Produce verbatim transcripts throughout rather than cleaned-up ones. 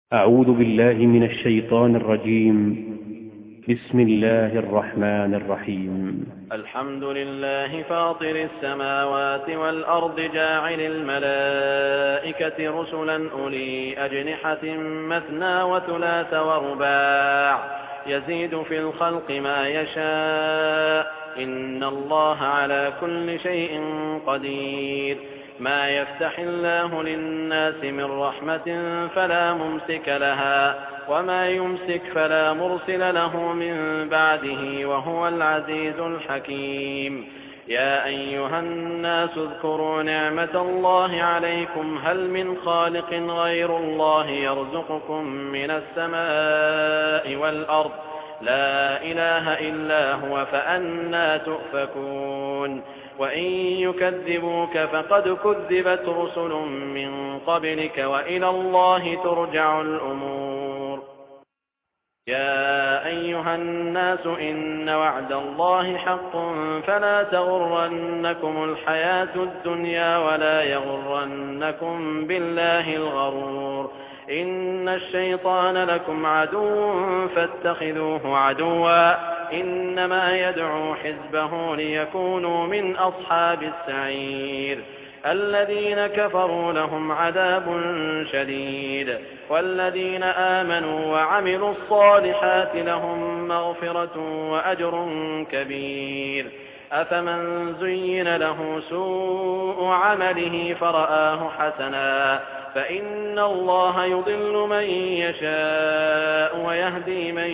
أعوذ بالله من الشيطان الرجيم. بسم الله الرحمن الرحيم. الحمد لله فاطر السماوات والأرض جاعل الملائكة رسلا أولي أجنحة مثنى وثلاث ورباع يزيد في الخلق ما يشاء إن الله على كل شيء قدير. ما يفتح الله للناس من رحمة فلا ممسك لها وما يمسك فلا مرسل له من بعده وهو العزيز الحكيم. يا أيها الناس اذكروا نعمة الله عليكم هل من خالق غير الله يرزقكم من السماء والأرض لا إله إلا هو فأنى تؤفكون. وإن يكذبوك فقد كذبت رسل من قبلك وإلى الله ترجع الأمور. يا أيها الناس إن وعد الله حق فلا تغرنكم الحياة الدنيا ولا يغرنكم بالله الغرور. إن الشيطان لكم عدو فاتخذوه عدوا إنما يدعو حزبه ليكونوا من أصحاب السعير. الذين كفروا لهم عذاب شديد والذين آمنوا وعملوا الصالحات لهم مغفرة وأجر كبير. أفمن زين له سوء عمله فرآه حسنا فإن الله يضل من يشاء ويهدي من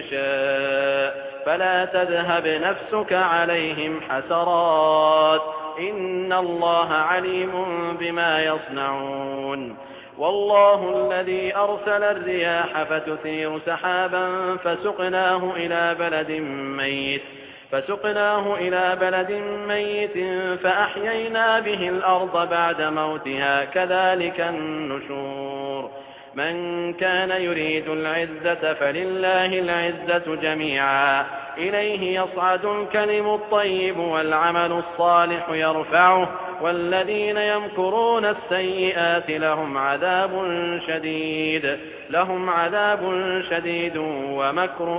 يشاء فلا تذهب نفسك عليهم حسرات إن الله عليم بما يصنعون. والله الذي أرسل الرياح فتثير سحابا فسقناه إلى بلد ميت فسقناه إلى بلد ميت فأحيينا به الأرض بعد موتها كذلك النشور. من كان يريد العزة فلله العزة جميعا إليه يصعد الكلم الطيب والعمل الصالح يرفعه والذين يمكرون السيئات لهم عذاب شديد لهم عذاب شديد ومكر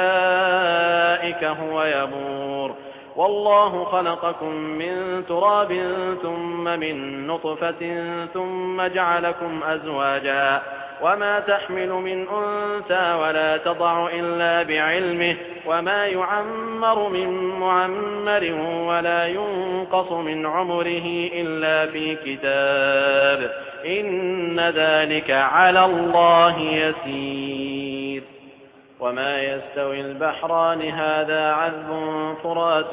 أولئك هو يبور. والله خلقكم من تراب ثم من نطفة ثم جعلكم أزواجا وما تحمل من أنثى ولا تضع إلا بعلمه وما يعمر من معمر ولا ينقص من عمره إلا في كتاب إن ذلك على الله يسير. وما يستوي البحران هذا عذب فرات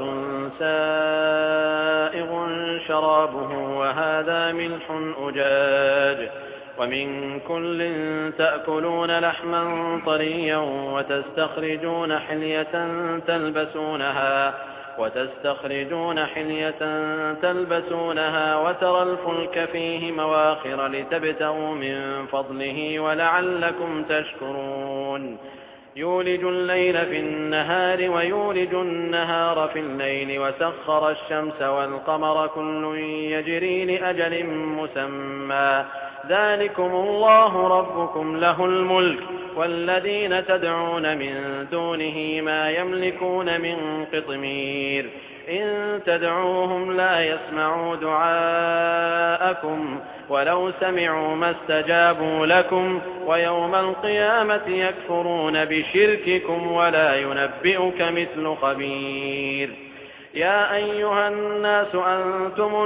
سائغ شرابه وهذا ملح أجاج ومن كل تأكلون لحما طريا وتستخرجون حلية تلبسونها وتستخرجون حلية تلبسونها وترى الفلك فيه مواخر لتبتغوا من فضله ولعلكم تشكرون. يولج الليل في النهار ويولج النهار في الليل وسخر الشمس والقمر كل يجري لأجل مسمى ذلكم الله ربكم له الملك والذين تدعون من دونه ما يملكون من قطمير. إن تدعوهم لا يسمعوا دعاءكم ولو سمعوا ما استجابوا لكم ويوم القيامة يكفرون بشرككم ولا ينبئك مثل خبير. يا أيها الناس أنتم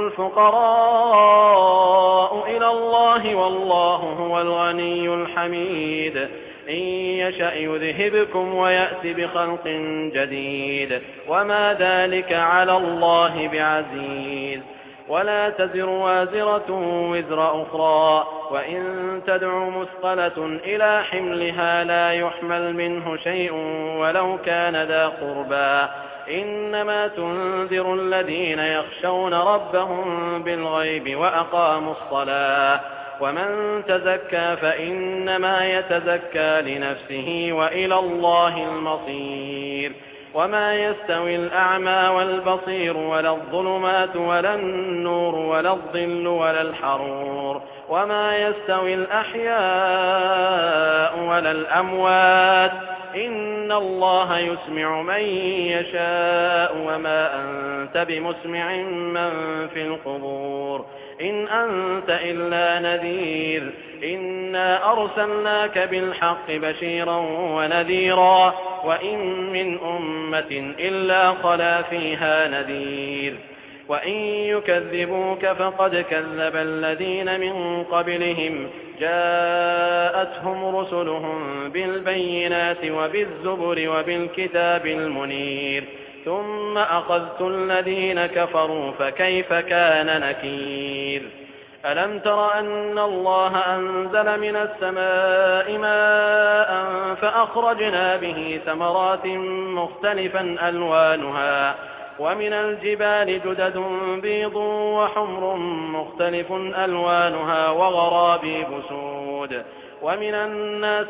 الفقراء إلى الله والله هو الغني الحميد. إن يشأ يذهبكم ويأتي بخلق جديد وما ذلك على الله بعزيز. ولا تزر وازرة وزر أخرى وإن تدع مثقلة إلى حملها لا يحمل منه شيء ولو كان ذا قربى إنما تنذر الذين يخشون ربهم بالغيب وأقاموا الصلاة ومن تزكى فإنما يتزكى لنفسه وإلى الله المصير. وما يستوي الأعمى والبصير ولا الظلمات ولا النور ولا الظل ولا الحرور وما يستوي الأحياء على الأموات إن الله يسمع من يشاء وما أنت بمسمع من في القبور إن أنت إلا نذير إنا أرسلناك بالحق بشيرا ونذيرا وإن من أمة إلا خلا فيها نذير وإن يكذبوك فقد كذب الذين من قبلهم جاءتهم رسلهم بالبينات وبالزبر وبالكتاب المنير ثم أخذت الذين كفروا فكيف كان نكير ألم تر أن الله أنزل من السماء ماء فأخرجنا به ثمرات مختلفا ألوانها ومن الجبال جدد بيض وحمر مختلف ألوانها وغرابيب سود ومن الناس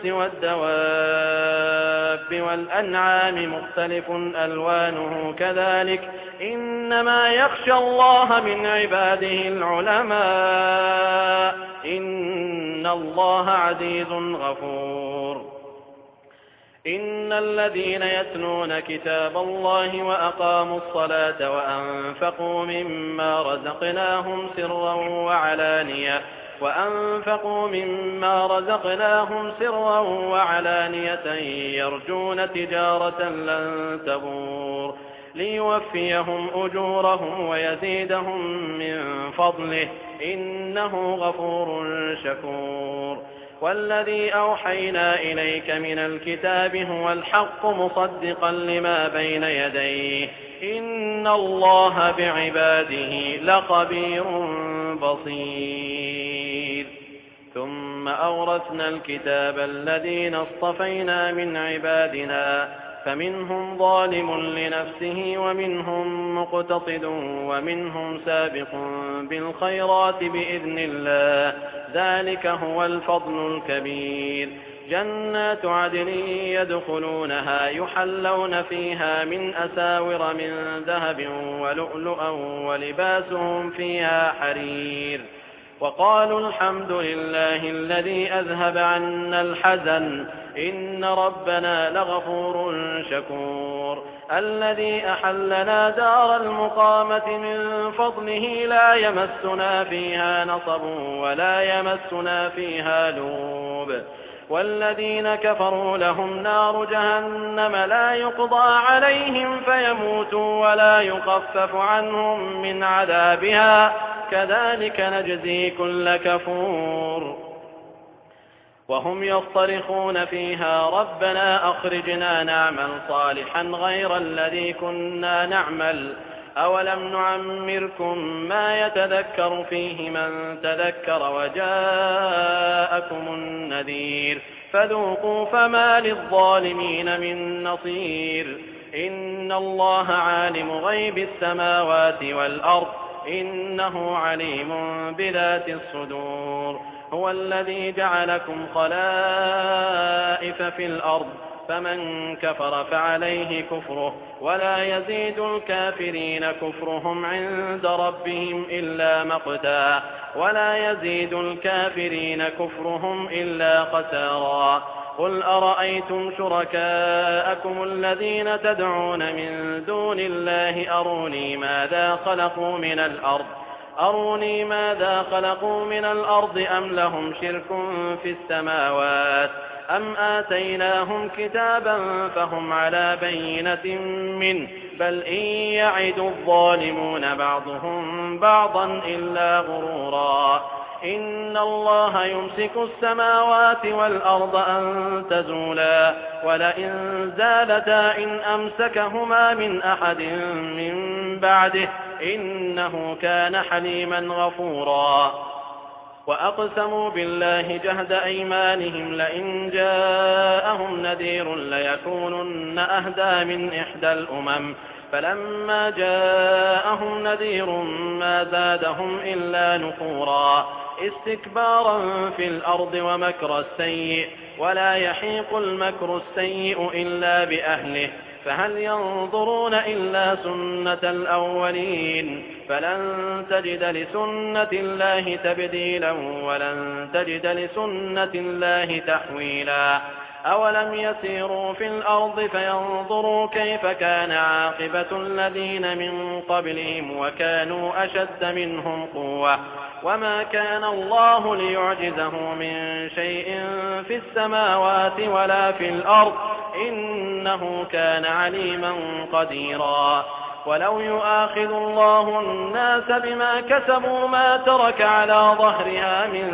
والدواب والأنعام مختلف ألوانه كذلك إنما يخشى الله من عباده العلماء إن الله عزيز غفور إن الذين يتلون كتاب الله وأقاموا الصلاة وأنفقوا مما رزقناهم سرا وعلانية وأنفقوا مما رزقناهم سرا وعلانية يرجون تجارة لن تبور ليوفيهم أجورهم ويزيدهم من فضله إنه غفور شكور والذي أوحينا إليك من الكتاب هو الحق مصدقا لما بين يديه إن الله بعباده لخبير بصير ثم أورثنا الكتاب الذين اصطفينا من عبادنا فمنهم ظالم لنفسه ومنهم مقتصد ومنهم سابق بالخيرات بإذن الله ذلك هو الفضل الكبير جنات عدن يدخلونها يحلون فيها من أساور من ذهب ولؤلؤا ولباسهم فيها حرير وقالوا الحمد لله الذي أذهب عنا الحزن إن ربنا لغفور شكور الذي أحلنا دار المقامة من فضله لا يمسنا فيها نصب ولا يمسنا فيها لوب والذين كفروا لهم نار جهنم لا يقضى عليهم فيموتوا ولا يخفف عنهم من عذابها كذلك نجزي كل كفور وهم يصطرخون فيها ربنا أخرجنا نعمل صالحا غير الذي كنا نعمل أولم نعمركم ما يتذكر فيه من تذكر وجاءكم النذير فذوقوا فما للظالمين من نصير إن الله عالم غيب السماوات والأرض إنه عليم بذات الصدور هو الذي جعلكم خلائف في الأرض فمن كفر فعليه كفره ولا يزيد الكافرين كفرهم عند ربهم إلا مقتا ولا يزيد الكافرين كفرهم إلا خسارا قل أرأيتم شركاءكم الذين تدعون من دون الله أروني ماذا خلقوا من الأرض أروني ماذا خلقوا من الأرض أم لهم شرك في السماوات أم آتيناهم كتابا فهم على بينة منه بل إن يعد الظالمون بعضهم بعضا إلا غرورا إن الله يمسك السماوات والأرض أن تزولا ولئن زالتا إن أمسكهما من أحد من بعده إنه كان حليما غفورا وأقسموا بالله جهد أيمانهم لئن جاءهم نذير ليكونن أهدى من إحدى الأمم فلما جاءهم نذير ما زادهم إلا نفورا استكبارا في الأرض ومكر السيء ولا يحيق المكر السيء إلا بأهله فهل ينظرون إلا سنة الأولين فلن تجد لسنة الله تبديلا ولن تجد لسنة الله تحويلا أولم يسيروا في الأرض فينظروا كيف كان عاقبة الذين من قبلهم وكانوا أشد منهم قوة وما كان الله ليعجزه من شيء في السماوات ولا في الأرض إنه كان عليما قديرا ولو يؤاخذ الله الناس بما كسبوا ما ترك على ظهرها من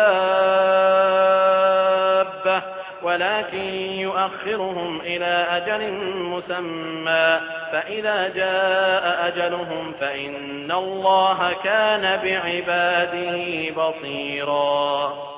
دابة ولكن يؤخرهم إلى أجل مسمى فإذا جاء أجلهم فإن الله كان بعباده بصيرا.